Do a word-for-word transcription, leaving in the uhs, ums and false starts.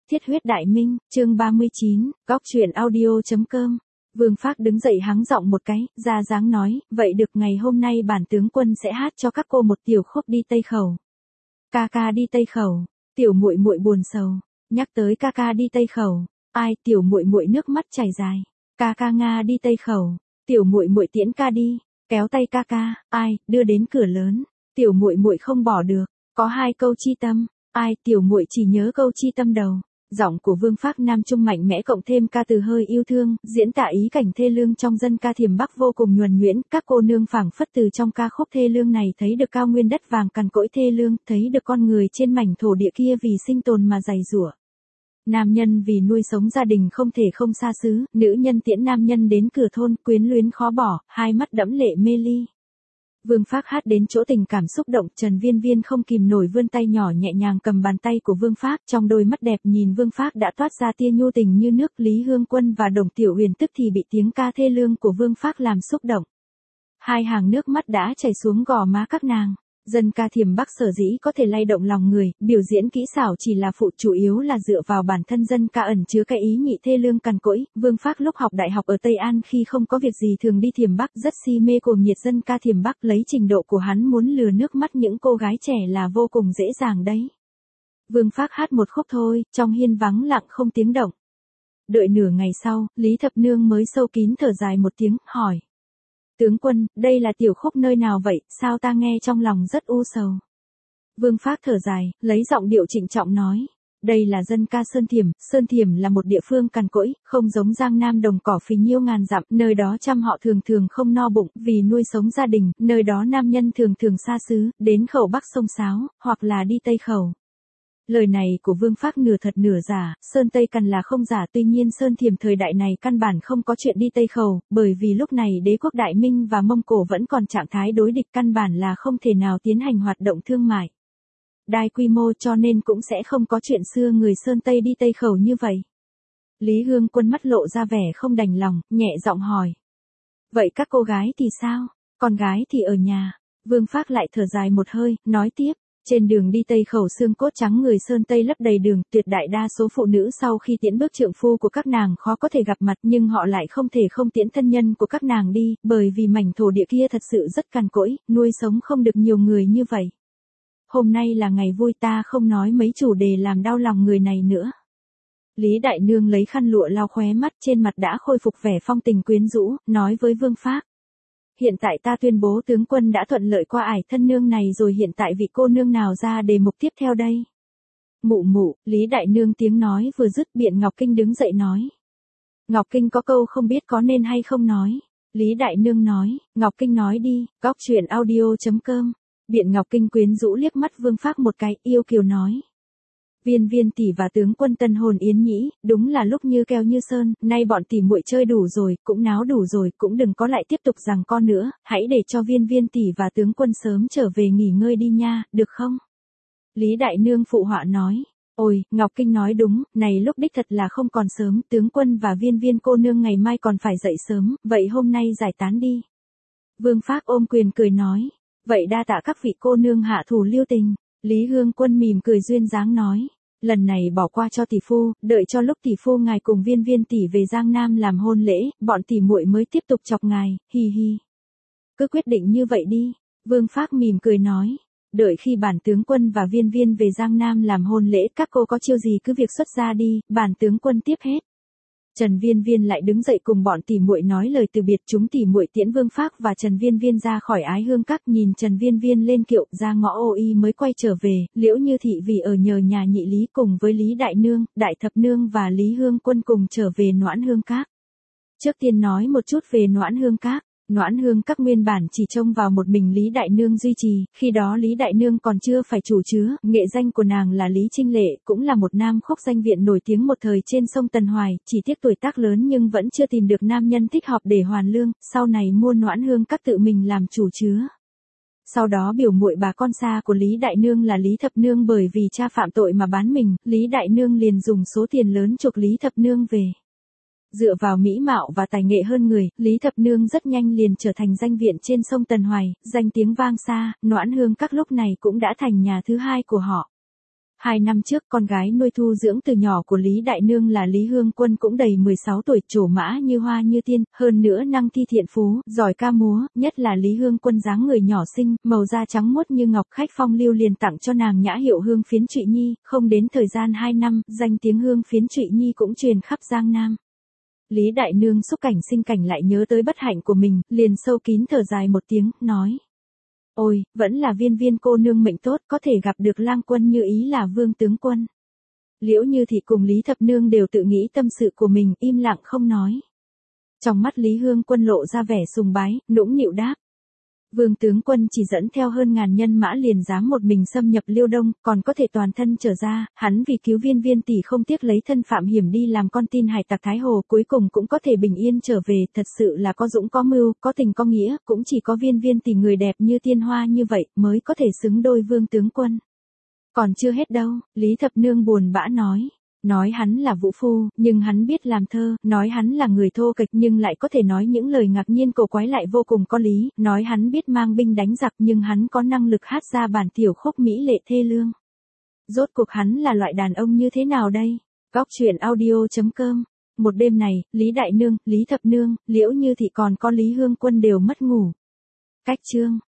Thiết huyết đại minh, chương ba mươi chín, góc truyện audio.com. Vương Phác đứng dậy hắng giọng một cái, ra dáng nói, vậy được ngày hôm nay bản tướng quân sẽ hát cho các cô một tiểu khúc đi Tây Khẩu. Ca ca đi Tây Khẩu, tiểu muội muội buồn sầu, nhắc tới ca ca đi Tây Khẩu, ai tiểu muội muội nước mắt chảy dài. Ca ca Nga đi Tây Khẩu, tiểu muội muội tiễn ca đi, kéo tay ca ca, ai đưa đến cửa lớn, tiểu muội muội không bỏ được, có hai câu chi tâm, ai tiểu muội chỉ nhớ câu chi tâm đầu. Giọng của Vương Phác nam trung mạnh mẽ cộng thêm ca từ hơi yêu thương, diễn tả ý cảnh thê lương trong dân ca Thiểm Bắc vô cùng nhuần nhuyễn, các cô nương phảng phất từ trong ca khúc thê lương này thấy được cao nguyên đất vàng cằn cỗi thê lương, thấy được con người trên mảnh thổ địa kia vì sinh tồn mà giày giụa. Nam nhân vì nuôi sống gia đình không thể không xa xứ, nữ nhân tiễn nam nhân đến cửa thôn, quyến luyến khó bỏ, hai mắt đẫm lệ mê ly. Vương Phác hát đến chỗ tình cảm xúc động, Trần Viên Viên không kìm nổi vươn tay nhỏ nhẹ nhàng cầm bàn tay của Vương Phác, trong đôi mắt đẹp nhìn Vương Phác đã toát ra tia nhu tình như nước. Lý Hương Quân và Đồng Tiểu Huyền tức thì bị tiếng ca thê lương của Vương Phác làm xúc động. Hai hàng nước mắt đã chảy xuống gò má các nàng. Dân ca Thiểm Bắc sở dĩ có thể lay động lòng người, biểu diễn kỹ xảo chỉ là phụ, chủ yếu là dựa vào bản thân dân ca ẩn chứa cái ý nhị thê lương cằn cỗi. Vương Phác lúc học đại học ở Tây An khi không có việc gì thường đi Thiểm Bắc, rất si mê cuồng nhiệt dân ca Thiểm Bắc, lấy trình độ của hắn muốn lừa nước mắt những cô gái trẻ là vô cùng dễ dàng đấy. Vương Phác hát một khúc thôi, trong hiên vắng lặng không tiếng động. Đợi nửa ngày sau, Lý Thập Nương mới sâu kín thở dài một tiếng, hỏi. Tướng quân, đây là tiểu khúc nơi nào vậy, sao ta nghe trong lòng rất u sầu. Vương Phác thở dài, lấy giọng điệu trịnh trọng nói. Đây là dân ca Sơn Thiểm, Sơn Thiểm là một địa phương cằn cỗi, không giống Giang Nam đồng cỏ phì nhiêu ngàn dặm, nơi đó trăm họ thường thường không no bụng, vì nuôi sống gia đình, nơi đó nam nhân thường thường xa xứ, đến khẩu Bắc sông Sáo, hoặc là đi Tây Khẩu. Lời này của Vương Phác nửa thật nửa giả, Sơn Tây Cằn là không giả, tuy nhiên Sơn Thiểm thời đại này căn bản không có chuyện đi Tây Khẩu, bởi vì lúc này đế quốc Đại Minh và Mông Cổ vẫn còn trạng thái đối địch, căn bản là không thể nào tiến hành hoạt động thương mại đại quy mô, cho nên cũng sẽ không có chuyện xưa người Sơn Tây đi Tây Khẩu như vậy. Lý Hương Quân mắt lộ ra vẻ không đành lòng, nhẹ giọng hỏi. Vậy các cô gái thì sao? Con gái thì ở nhà. Vương Phác lại thở dài một hơi, nói tiếp. Trên đường đi Tây Khẩu xương cốt trắng người Sơn Tây lấp đầy đường, tuyệt đại đa số phụ nữ sau khi tiễn bước trượng phu của các nàng khó có thể gặp mặt, nhưng họ lại không thể không tiễn thân nhân của các nàng đi, bởi vì mảnh thổ địa kia thật sự rất cằn cỗi, nuôi sống không được nhiều người như vậy. Hôm nay là ngày vui, ta không nói mấy chủ đề làm đau lòng người này nữa. Lý Đại Nương lấy khăn lụa lau khóe mắt, trên mặt đã khôi phục vẻ phong tình quyến rũ, nói với Vương Phác. Hiện tại ta tuyên bố tướng quân đã thuận lợi qua ải thân nương này rồi, hiện tại vị cô nương nào ra đề mục tiếp theo đây? Mụ mụ, Lý Đại Nương tiếng nói vừa dứt, Biện Ngọc Kinh đứng dậy nói. Ngọc Kinh có câu không biết có nên hay không nói. Lý Đại Nương nói, Ngọc Kinh nói đi, góc truyện audio.com. Biện Ngọc Kinh quyến rũ liếc mắt Vương Phác một cái, yêu kiều nói. Viên Viên tỷ và tướng quân tân hồn yến nhĩ, đúng là lúc như keo như sơn, nay bọn tỷ muội chơi đủ rồi, cũng náo đủ rồi, cũng đừng có lại tiếp tục giằng co nữa, hãy để cho Viên Viên tỷ và tướng quân sớm trở về nghỉ ngơi đi nha, được không? Lý Đại Nương phụ họa nói. Ôi, Ngọc Kinh nói đúng, này lúc đích thật là không còn sớm, tướng quân và Viên Viên cô nương ngày mai còn phải dậy sớm, vậy hôm nay giải tán đi. Vương Phác ôm quyền cười nói. Vậy đa tạ các vị cô nương hạ thủ lưu tình. Lý Hương Quân mỉm cười duyên dáng nói. Lần này bỏ qua cho tỷ phu, đợi cho lúc tỷ phu ngài cùng Viên Viên tỷ về Giang Nam làm hôn lễ, bọn tỷ muội mới tiếp tục chọc ngài, hi hi. Cứ quyết định như vậy đi. Vương Phác mỉm cười nói. Đợi khi bản tướng quân và Viên Viên về Giang Nam làm hôn lễ, các cô có chiêu gì cứ việc xuất ra đi, bản tướng quân tiếp hết. Trần Viên Viên lại đứng dậy cùng bọn tỷ muội nói lời từ biệt, chúng tỷ muội tiễn Vương Phác và Trần Viên Viên ra khỏi Ái Hương Các, nhìn Trần Viên Viên lên kiệu ra ngõ ô y mới quay trở về. Liễu Như Thị vì ở nhờ nhà nhị Lý cùng với Lý Đại Nương, Đại Thập Nương và Lý Hương Quân cùng trở về Noãn Hương Các. Trước tiên nói một chút về Noãn Hương Các. Noãn Hương Các nguyên bản chỉ trông vào một mình Lý Đại Nương duy trì, khi đó Lý Đại Nương còn chưa phải chủ chứa, nghệ danh của nàng là Lý Trinh Lệ, cũng là một nam khúc danh viện nổi tiếng một thời trên sông Tần Hoài, chỉ tiếc tuổi tác lớn nhưng vẫn chưa tìm được nam nhân thích hợp để hoàn lương, sau này mua Noãn Hương Các tự mình làm chủ chứa. Sau đó biểu muội bà con xa của Lý Đại Nương là Lý Thập Nương bởi vì cha phạm tội mà bán mình, Lý Đại Nương liền dùng số tiền lớn chuộc Lý Thập Nương về. Dựa vào mỹ mạo và tài nghệ hơn người, Lý Thập Nương rất nhanh liền trở thành danh viện trên sông Tần Hoài, danh tiếng vang xa, Noãn Hương Các lúc này cũng đã thành nhà thứ hai của họ. Hai năm trước con gái nuôi thu dưỡng từ nhỏ của Lý Đại Nương là Lý Hương Quân cũng đầy mười sáu tuổi, trổ mã như hoa như tiên, hơn nữa năng thi thiện phú, giỏi ca múa, nhất là Lý Hương Quân dáng người nhỏ xinh, màu da trắng muốt như ngọc, khách phong lưu liền tặng cho nàng nhã hiệu Hương Phiến Trụy Nhi, không đến thời gian hai năm, danh tiếng Hương Phiến Trụy Nhi cũng truyền khắp Giang Nam. Lý Đại Nương xúc cảnh sinh cảnh lại nhớ tới bất hạnh của mình, liền sâu kín thở dài một tiếng, nói. Ôi, vẫn là Viên Viên cô nương mệnh tốt, có thể gặp được lang quân như ý là Vương tướng quân. Liễu Như Thị cùng Lý Thập Nương đều tự nghĩ tâm sự của mình, im lặng không nói. Trong mắt Lý Hương Quân lộ ra vẻ sùng bái, nũng nịu đáp. Vương tướng quân chỉ dẫn theo hơn ngàn nhân mã liền dám một mình xâm nhập Liêu Đông, còn có thể toàn thân trở ra, hắn vì cứu Viên Viên tỷ không tiếc lấy thân phạm hiểm đi làm con tin hải tặc Thái Hồ, cuối cùng cũng có thể bình yên trở về, thật sự là có dũng có mưu, có tình có nghĩa, cũng chỉ có Viên Viên tỷ người đẹp như tiên hoa như vậy, mới có thể xứng đôi Vương tướng quân. Còn chưa hết đâu, Lý Thập Nương buồn bã nói. Nói hắn là vũ phu, nhưng hắn biết làm thơ, nói hắn là người thô kệch nhưng lại có thể nói những lời ngạc nhiên cổ quái lại vô cùng có lý, nói hắn biết mang binh đánh giặc nhưng hắn có năng lực hát ra bản tiểu khúc mỹ lệ thê lương. Rốt cuộc hắn là loại đàn ông như thế nào đây? Góc truyện audio chấm com. Một đêm này, Lý Đại Nương, Lý Thập Nương, Liễu Như Thị còn có Lý Hương Quân đều mất ngủ. Cách chương